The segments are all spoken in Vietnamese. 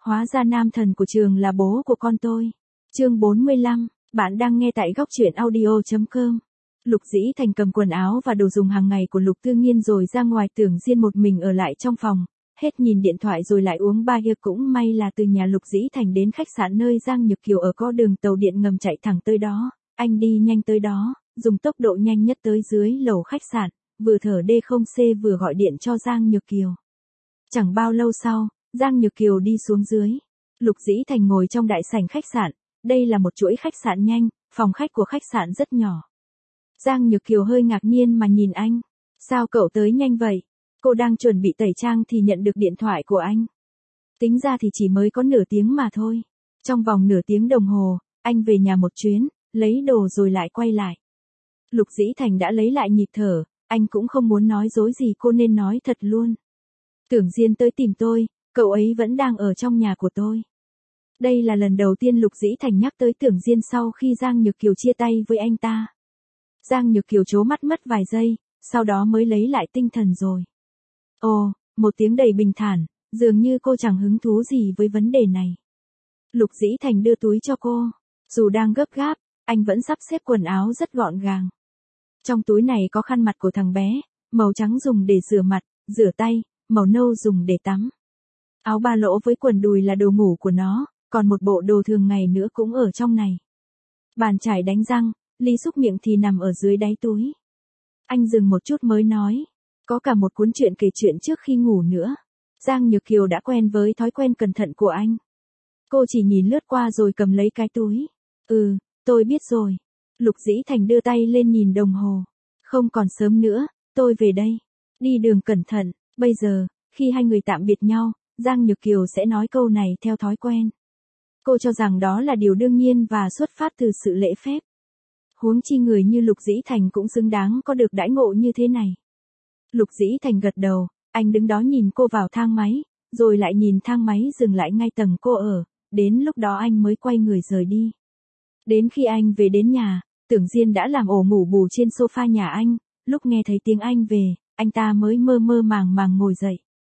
Hóa ra nam thần của trường là bố của con tôi. Chương 45, bạn đang nghe tại góc truyện audio.com. Lục Dĩ Thành cầm quần áo và đồ dùng hàng ngày của Lục Tư Nghiên rồi ra ngoài, Tưởng Diên một mình ở lại trong phòng, hết nhìn điện thoại rồi lại uống bia. Cũng may là từ nhà Lục Dĩ Thành đến khách sạn nơi Giang Nhược Kiều ở có đường tàu điện ngầm chạy thẳng tới đó, anh đi nhanh tới đó, dùng tốc độ nhanh nhất tới dưới lầu khách sạn, vừa thở D0C vừa gọi điện cho Giang Nhược Kiều. Chẳng bao lâu sau, Giang Nhược Kiều đi xuống dưới. Lục Dĩ Thành ngồi trong đại sảnh khách sạn, đây là một chuỗi khách sạn nhanh, phòng khách của khách sạn rất nhỏ. Giang Nhược Kiều hơi ngạc nhiên mà nhìn anh. Sao cậu tới nhanh vậy? Cô đang chuẩn bị tẩy trang thì nhận được điện thoại của anh. Tính ra thì chỉ mới có nửa tiếng mà thôi. Trong vòng nửa tiếng đồng hồ, anh về nhà một chuyến, lấy đồ rồi lại quay lại. Lục Dĩ Thành đã lấy lại nhịp thở, anh cũng không muốn nói dối gì, cô nên nói thật luôn. Tưởng Diên tới tìm tôi, cậu ấy vẫn đang ở trong nhà của tôi. Đây là lần đầu tiên Lục Dĩ Thành nhắc tới Tưởng Diên sau khi Giang Nhược Kiều chia tay với anh ta. Giang Nhược Kiều trố mắt mất vài giây, sau đó mới lấy lại tinh thần rồi. Ồ, một tiếng đầy bình thản, dường như cô chẳng hứng thú gì với vấn đề này. Lục Dĩ Thành đưa túi cho cô. Dù đang gấp gáp, anh vẫn sắp xếp quần áo rất gọn gàng. Trong túi này có khăn mặt của thằng bé, màu trắng dùng để rửa mặt, rửa tay, màu nâu dùng để tắm. Áo ba lỗ với quần đùi là đồ ngủ của nó, còn một bộ đồ thường ngày nữa cũng ở trong này. Bàn chải đánh răng, ly xúc miệng thì nằm ở dưới đáy túi. Anh dừng một chút mới nói, có cả một cuốn truyện kể chuyện trước khi ngủ nữa. Giang Nhược Kiều đã quen với thói quen cẩn thận của anh. Cô chỉ nhìn lướt qua rồi cầm lấy cái túi. Tôi biết rồi. Lục Dĩ Thành đưa tay lên nhìn đồng hồ. Không còn sớm nữa, tôi về đây. Đi đường cẩn thận. Bây giờ, khi hai người tạm biệt nhau, Giang Nhược Kiều sẽ nói câu này theo thói quen. Cô cho rằng đó là điều đương nhiên và xuất phát từ sự lễ phép. Huống chi người như Lục Dĩ Thành cũng xứng đáng có được đãi ngộ như thế này. Lục Dĩ Thành gật đầu, anh đứng đó nhìn cô vào thang máy, rồi lại nhìn thang máy dừng lại ngay tầng cô ở, đến lúc đó anh mới quay người rời đi. Đến khi anh về đến nhà, Tưởng Diên đã làm ổ ngủ bù trên sofa nhà anh, lúc nghe thấy tiếng anh về, anh ta mới mơ mơ màng màng ngồi dậy.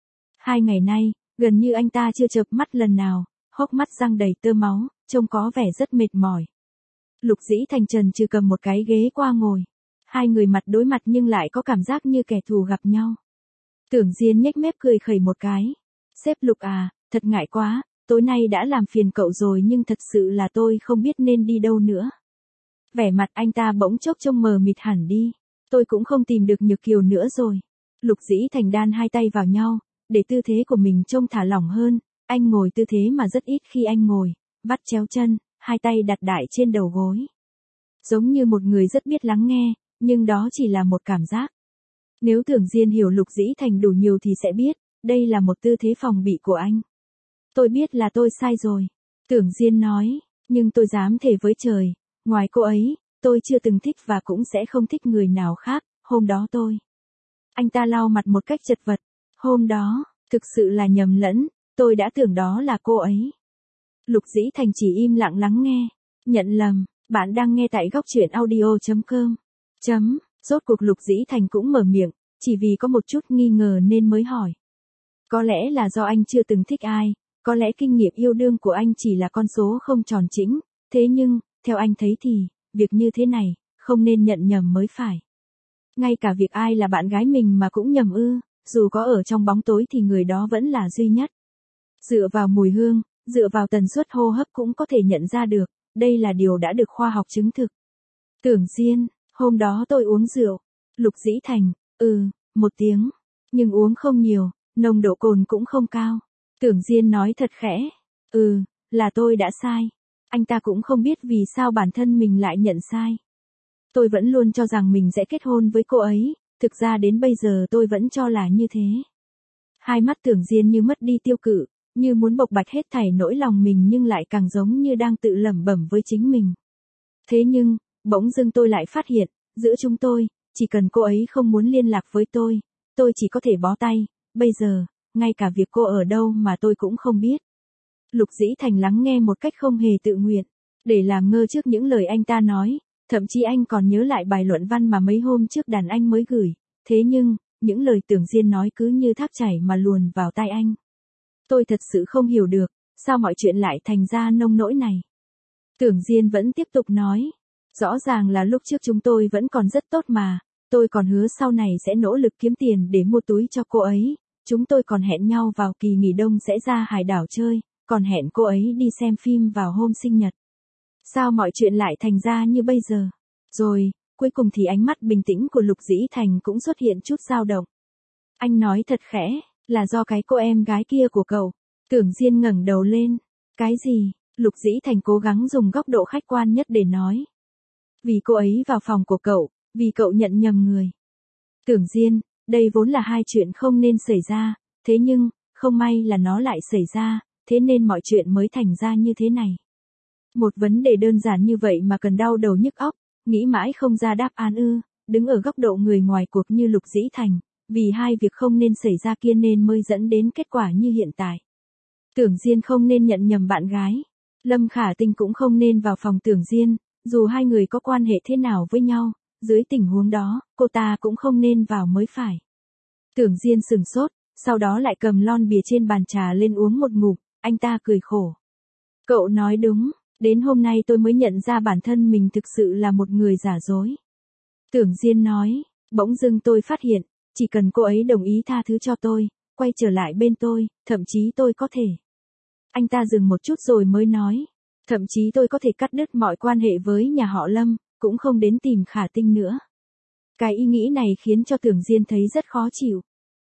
2 ngày nay, gần như anh ta chưa chợp mắt lần nào, hốc mắt răng đầy tơ máu, trông có vẻ rất mệt mỏi. Lục Dĩ Thành trần trừ cầm một cái ghế qua ngồi. Hai người mặt đối mặt nhưng lại có cảm giác như kẻ thù gặp nhau. Tưởng Diên nhếch mép cười khẩy một cái. Sếp Lục à, thật ngại quá, tối nay đã làm phiền cậu rồi nhưng thật sự là tôi không biết nên đi đâu nữa. Vẻ mặt anh ta bỗng chốc trông mờ mịt hẳn đi. Tôi cũng không tìm được Nhược Kiều nữa rồi. Lục Dĩ Thành đan hai tay vào nhau, để tư thế của mình trông thả lỏng hơn. Anh ngồi tư thế mà rất ít khi anh ngồi, vắt chéo chân, hai tay đặt đại trên đầu gối. Giống như một người rất biết lắng nghe, nhưng đó chỉ là một cảm giác. Nếu Tưởng Diên hiểu Lục Dĩ Thành đủ nhiều thì sẽ biết, đây là một tư thế phòng bị của anh. Tôi biết là tôi sai rồi. Tưởng Diên nói, nhưng tôi dám thề với trời, ngoài cô ấy, tôi chưa từng thích và cũng sẽ không thích người nào khác, hôm đó tôi. Anh ta lau mặt một cách chật vật. Hôm đó, thực sự là nhầm lẫn, tôi đã tưởng đó là cô ấy. Lục Dĩ Thành chỉ im lặng lắng nghe. Nhận lầm, bạn đang nghe tại góc truyện audio.com. Rốt cuộc Lục Dĩ Thành cũng mở miệng, chỉ vì có một chút nghi ngờ nên mới hỏi. Có lẽ là do anh chưa từng thích ai, có lẽ kinh nghiệm yêu đương của anh chỉ là con số không tròn chỉnh, thế nhưng, theo anh thấy thì, việc như thế này, không nên nhận nhầm mới phải. Ngay cả việc ai là bạn gái mình mà cũng nhầm ư, dù có ở trong bóng tối thì người đó vẫn là duy nhất. Dựa vào mùi hương, dựa vào tần suất hô hấp cũng có thể nhận ra được, đây là điều đã được khoa học chứng thực. Tưởng Diên, hôm đó tôi uống rượu. Lục Dĩ Thành, 1 tiếng, nhưng uống không nhiều, nồng độ cồn cũng không cao. Tưởng Diên nói thật khẽ, là tôi đã sai. Anh ta cũng không biết vì sao bản thân mình lại nhận sai. Tôi vẫn luôn cho rằng mình sẽ kết hôn với cô ấy, thực ra đến bây giờ tôi vẫn cho là như thế. Hai mắt Tưởng Diên như mất đi tiêu cự, như muốn bộc bạch hết thảy nỗi lòng mình nhưng lại càng giống như đang tự lẩm bẩm với chính mình. Thế nhưng, bỗng dưng tôi lại phát hiện, giữa chúng tôi, chỉ cần cô ấy không muốn liên lạc với tôi chỉ có thể bó tay, bây giờ, ngay cả việc cô ở đâu mà tôi cũng không biết. Lục Dĩ Thành lắng nghe một cách không hề tự nguyện, để làm ngơ trước những lời anh ta nói, thậm chí anh còn nhớ lại bài luận văn mà mấy hôm trước đàn anh mới gửi, thế nhưng, những lời Tưởng Diên nói cứ như thác chảy mà luồn vào tai anh. Tôi thật sự không hiểu được, sao mọi chuyện lại thành ra nông nỗi này. Tưởng Diên vẫn tiếp tục nói, rõ ràng là lúc trước chúng tôi vẫn còn rất tốt mà, tôi còn hứa sau này sẽ nỗ lực kiếm tiền để mua túi cho cô ấy, chúng tôi còn hẹn nhau vào kỳ nghỉ đông sẽ ra hải đảo chơi, còn hẹn cô ấy đi xem phim vào hôm sinh nhật. Sao mọi chuyện lại thành ra như bây giờ? Rồi, cuối cùng thì ánh mắt bình tĩnh của Lục Dĩ Thành cũng xuất hiện chút dao động. Anh nói thật khẽ, là do cái cô em gái kia của cậu. Tưởng Diên ngẩng đầu lên. Cái gì? Lục Dĩ Thành cố gắng dùng góc độ khách quan nhất để nói. Vì cô ấy vào phòng của cậu, vì cậu nhận nhầm người. Tưởng Diên, đây vốn là hai chuyện không nên xảy ra, thế nhưng, không may là nó lại xảy ra, thế nên mọi chuyện mới thành ra như thế này. Một vấn đề đơn giản như vậy mà cần đau đầu nhức óc, nghĩ mãi không ra đáp án ư, đứng ở góc độ người ngoài cuộc như Lục Dĩ Thành, vì hai việc không nên xảy ra kia nên mới dẫn đến kết quả như hiện tại. Tưởng Diên không nên nhận nhầm bạn gái, Lâm Khả Tinh cũng không nên vào phòng Tưởng Diên, dù hai người có quan hệ thế nào với nhau, dưới tình huống đó, cô ta cũng không nên vào mới phải. Tưởng Diên sửng sốt, sau đó lại cầm lon bia trên bàn trà lên uống một ngụm, anh ta cười khổ. Cậu nói đúng, đến hôm nay tôi mới nhận ra bản thân mình thực sự là một người giả dối. Tưởng Diên nói, bỗng dưng tôi phát hiện, chỉ cần cô ấy đồng ý tha thứ cho tôi, quay trở lại bên tôi, thậm chí tôi có thể. Anh ta dừng một chút rồi mới nói, thậm chí tôi có thể cắt đứt mọi quan hệ với nhà họ Lâm, cũng không đến tìm Khả Tinh nữa. Cái ý nghĩ này khiến cho Tưởng Diên thấy rất khó chịu.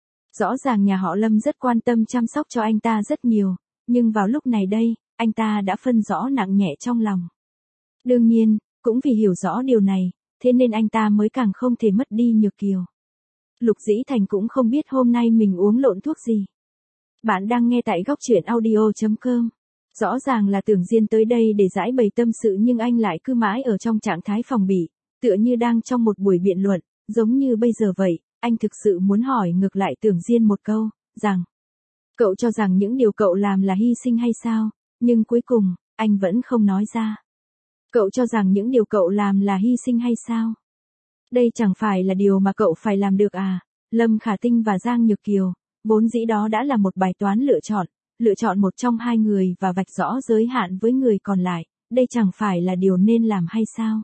Rõ ràng nhà họ Lâm rất quan tâm chăm sóc cho anh ta rất nhiều, nhưng vào lúc này đây, anh ta đã phân rõ nặng nhẹ trong lòng. Đương nhiên, cũng vì hiểu rõ điều này, thế nên anh ta mới càng không thể mất đi Nhược Kiều. Lục Dĩ Thành cũng không biết hôm nay mình uống lộn thuốc gì. Bạn đang nghe tại góc truyện audio.com. Rõ ràng là Tưởng Diên tới đây để giải bày tâm sự nhưng anh lại cứ mãi ở trong trạng thái phòng bị, tựa như đang trong một buổi biện luận, giống như bây giờ vậy, anh thực sự muốn hỏi ngược lại Tưởng Diên một câu, rằng, cậu cho rằng những điều cậu làm là hy sinh hay sao, nhưng cuối cùng, anh vẫn không nói ra. Cậu cho rằng những điều cậu làm là hy sinh hay sao? Đây chẳng phải là điều mà cậu phải làm được à? Lâm Khả Tinh và Giang Nhược Kiều, vốn dĩ đó đã là một bài toán lựa chọn một trong hai người và vạch rõ giới hạn với người còn lại, đây chẳng phải là điều nên làm hay sao?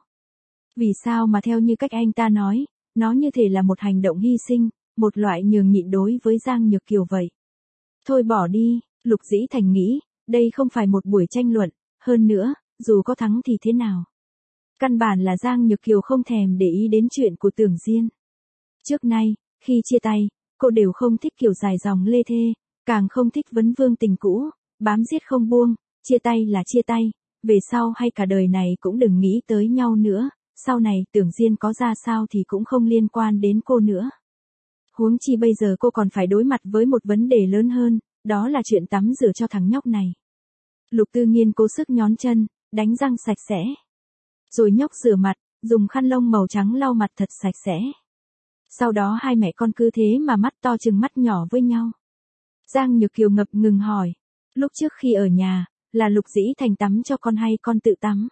Vì sao mà theo như cách anh ta nói, nó như thể là một hành động hy sinh, một loại nhường nhịn đối với Giang Nhược Kiều vậy? Thôi bỏ đi, Lục Dĩ Thành nghĩ, đây không phải một buổi tranh luận, hơn nữa, dù có thắng thì thế nào? Căn bản là Giang Nhược Kiều không thèm để ý đến chuyện của Tưởng Diên. Trước nay, khi chia tay, cô đều không thích kiểu dài dòng lê thê, càng không thích vấn vương tình cũ, bám giết không buông, chia tay là chia tay, về sau hay cả đời này cũng đừng nghĩ tới nhau nữa, sau này Tưởng Diên có ra sao thì cũng không liên quan đến cô nữa. Huống chi bây giờ cô còn phải đối mặt với một vấn đề lớn hơn, đó là chuyện tắm rửa cho thằng nhóc này. Lục Tư Nghiên cố sức nhón chân, đánh răng sạch sẽ. Rồi nhóc rửa mặt, dùng khăn lông màu trắng lau mặt thật sạch sẽ. Sau đó hai mẹ con cứ thế mà mắt to chừng mắt nhỏ với nhau. Giang Nhược Kiều ngập ngừng hỏi, lúc trước khi ở nhà, là Lục Dĩ Thành tắm cho con hay con tự tắm?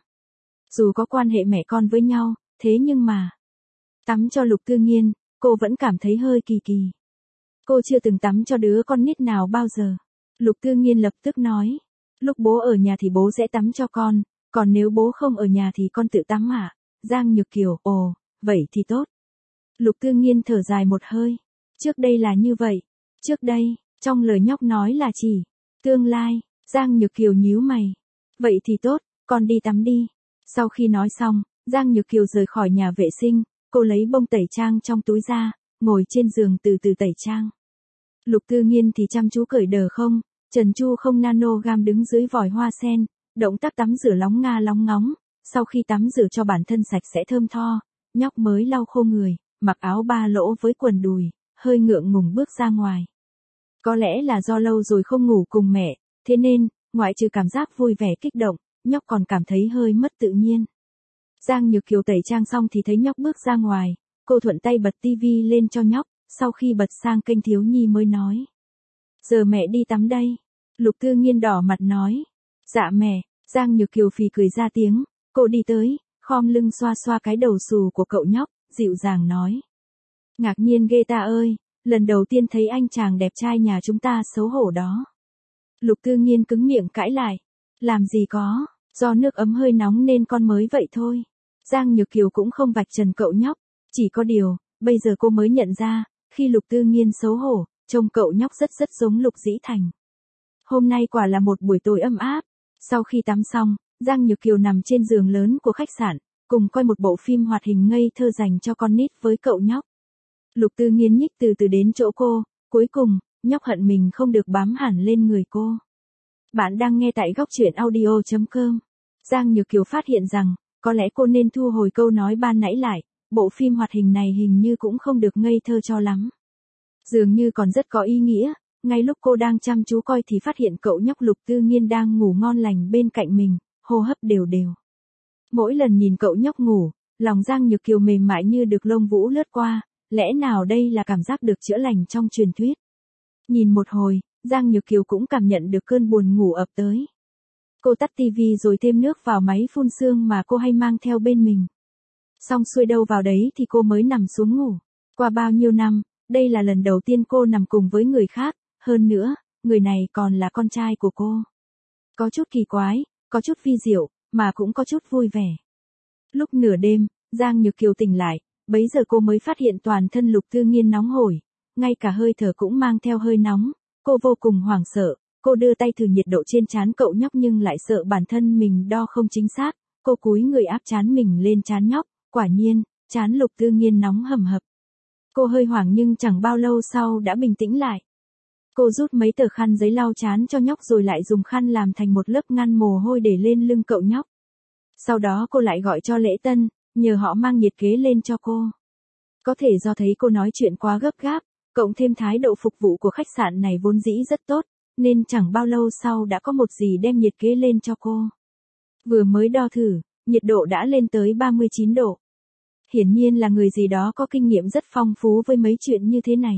Dù có quan hệ mẹ con với nhau, thế nhưng mà, tắm cho Lục Tư Nghiên, cô vẫn cảm thấy hơi kỳ kỳ. Cô chưa từng tắm cho đứa con nít nào bao giờ. Lục Tư Nghiên lập tức nói, lúc bố ở nhà thì bố sẽ tắm cho con, còn nếu bố không ở nhà thì con tự tắm hả? Giang Nhược Kiều, ồ, vậy thì tốt. Lục Tư Nghiên thở dài một hơi. Trước đây là như vậy. Trước đây, trong lời nhóc nói là chỉ tương lai. Giang Nhược Kiều nhíu mày. Vậy thì tốt, con đi tắm đi. Sau khi nói xong, Giang Nhược Kiều rời khỏi nhà vệ sinh, cô lấy bông tẩy trang trong túi ra, ngồi trên giường từ từ tẩy trang. Lục Tư Nghiên thì chăm chú cởi đờ không, Trần Chu không nanogram đứng dưới vòi hoa sen, động tác tắm rửa lóng nga lóng ngóng, sau khi tắm rửa cho bản thân sạch sẽ thơm tho, nhóc mới lau khô người, mặc áo ba lỗ với quần đùi, hơi ngượng ngùng bước ra ngoài. Có lẽ là do lâu rồi không ngủ cùng mẹ, thế nên, ngoại trừ cảm giác vui vẻ kích động, nhóc còn cảm thấy hơi mất tự nhiên. Giang Nhược Kiều tẩy trang xong thì thấy nhóc bước ra ngoài, cô thuận tay bật tivi lên cho nhóc, sau khi bật sang kênh thiếu nhi mới nói. Giờ mẹ đi tắm đây. Lục Tư Nghiên đỏ mặt nói. Dạ mẹ. Giang Nhược Kiều phì cười ra tiếng, cô đi tới, khom lưng xoa xoa cái đầu xù của cậu nhóc, dịu dàng nói. Ngạc nhiên ghê ta ơi, lần đầu tiên thấy anh chàng đẹp trai nhà chúng ta xấu hổ đó. Lục Tư Nghiên cứng miệng cãi lại. Làm gì có, do nước ấm hơi nóng nên con mới vậy thôi. Giang Nhược Kiều cũng không vạch trần cậu nhóc. Chỉ có điều, bây giờ cô mới nhận ra, khi Lục Tư Nghiên xấu hổ, trông cậu nhóc rất giống Lục Dĩ Thành. Hôm nay quả là một buổi tối ấm áp. Sau khi tắm xong, Giang Nhược Kiều nằm trên giường lớn của khách sạn, cùng coi một bộ phim hoạt hình ngây thơ dành cho con nít với cậu nhóc. Lục Tư Nghiên nhích từ từ đến chỗ cô, cuối cùng, nhóc hận mình không được bám hẳn lên người cô. Bạn đang nghe tại góc truyện audio.com. Giang Nhược Kiều phát hiện rằng, có lẽ cô nên thu hồi câu nói ban nãy lại, bộ phim hoạt hình này hình như cũng không được ngây thơ cho lắm. Dường như còn rất có ý nghĩa, ngay lúc cô đang chăm chú coi thì phát hiện cậu nhóc Lục Tư Nghiên đang ngủ ngon lành bên cạnh mình, hô hấp đều đều. Mỗi lần nhìn cậu nhóc ngủ, lòng Giang Nhược Kiều mềm mại như được lông vũ lướt qua, lẽ nào đây là cảm giác được chữa lành trong truyền thuyết. Nhìn một hồi, Giang Nhược Kiều cũng cảm nhận được cơn buồn ngủ ập tới. Cô tắt tivi rồi thêm nước vào máy phun sương mà cô hay mang theo bên mình. Xong xuôi đâu vào đấy thì cô mới nằm xuống ngủ. Qua bao nhiêu năm, đây là lần đầu tiên cô nằm cùng với người khác, hơn nữa, người này còn là con trai của cô. Có chút kỳ quái, có chút vi diệu, mà cũng có chút vui vẻ. Lúc nửa đêm, Giang Nhược Kiều tỉnh lại, bấy giờ cô mới phát hiện toàn thân Lục Tư Nghiên nóng hổi, ngay cả hơi thở cũng mang theo hơi nóng, cô vô cùng hoảng sợ, cô đưa tay thử nhiệt độ trên trán cậu nhóc nhưng lại sợ bản thân mình đo không chính xác, cô cúi người áp trán mình lên trán nhóc, quả nhiên, trán Lục Tư Nghiên nóng hầm hập. Cô hơi hoảng nhưng chẳng bao lâu sau đã bình tĩnh lại. Cô rút mấy tờ khăn giấy lau trán cho nhóc rồi lại dùng khăn làm thành một lớp ngăn mồ hôi để lên lưng cậu nhóc. Sau đó cô lại gọi cho Lễ Tân, nhờ họ mang nhiệt kế lên cho cô. Có thể do thấy cô nói chuyện quá gấp gáp, cộng thêm thái độ phục vụ của khách sạn này vốn dĩ rất tốt, nên chẳng bao lâu sau đã có một dì đem nhiệt kế lên cho cô. Vừa mới đo thử, nhiệt độ đã lên tới 39 độ. Hiển nhiên là người gì đó có kinh nghiệm rất phong phú với mấy chuyện như thế này.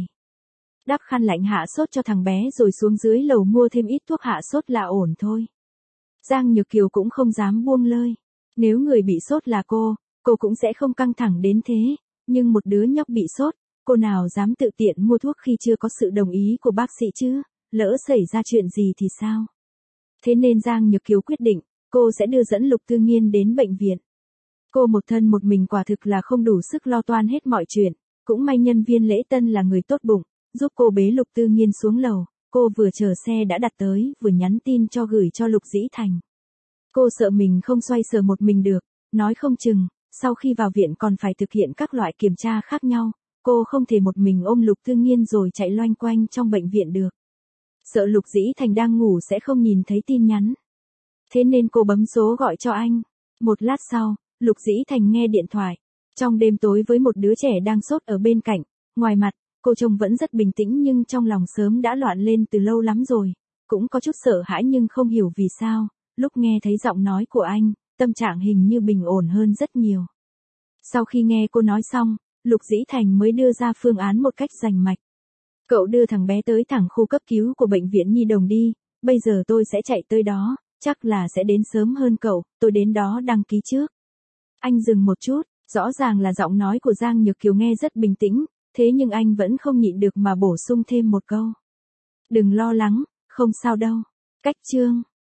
Đắp khăn lạnh hạ sốt cho thằng bé rồi xuống dưới lầu mua thêm ít thuốc hạ sốt là ổn thôi. Giang Nhược Kiều cũng không dám buông lơi. Nếu người bị sốt là cô cũng sẽ không căng thẳng đến thế. Nhưng một đứa nhóc bị sốt, cô nào dám tự tiện mua thuốc khi chưa có sự đồng ý của bác sĩ chứ, lỡ xảy ra chuyện gì thì sao? Thế nên Giang Nhược Kiều quyết định, cô sẽ đưa dẫn Lục Tư Nghiên đến bệnh viện. Cô một thân một mình quả thực là không đủ sức lo toan hết mọi chuyện, cũng may nhân viên Lễ Tân là người tốt bụng, giúp cô bế Lục Tư Nghiên xuống lầu, cô vừa chờ xe đã đặt tới, vừa nhắn tin gửi cho Lục Dĩ Thành. Cô sợ mình không xoay sở một mình được, nói không chừng, sau khi vào viện còn phải thực hiện các loại kiểm tra khác nhau, cô không thể một mình ôm Lục Tư Nghiên rồi chạy loanh quanh trong bệnh viện được. Sợ Lục Dĩ Thành đang ngủ sẽ không nhìn thấy tin nhắn. Thế nên cô bấm số gọi cho anh. Một lát sau, Lục Dĩ Thành nghe điện thoại. Trong đêm tối với một đứa trẻ đang sốt ở bên cạnh, ngoài mặt, cô trông vẫn rất bình tĩnh nhưng trong lòng sớm đã loạn lên từ lâu lắm rồi. Cũng có chút sợ hãi nhưng không hiểu vì sao, lúc nghe thấy giọng nói của anh, tâm trạng hình như bình ổn hơn rất nhiều. Sau khi nghe cô nói xong, Lục Dĩ Thành mới đưa ra phương án một cách rành mạch. Cậu đưa thằng bé tới thẳng khu cấp cứu của bệnh viện Nhi Đồng đi, bây giờ tôi sẽ chạy tới đó, chắc là sẽ đến sớm hơn cậu, tôi đến đó đăng ký trước. Anh dừng một chút, rõ ràng là giọng nói của Giang Nhược Kiều nghe rất bình tĩnh, thế nhưng anh vẫn không nhịn được mà bổ sung thêm một câu. Đừng lo lắng, không sao đâu. Cách chương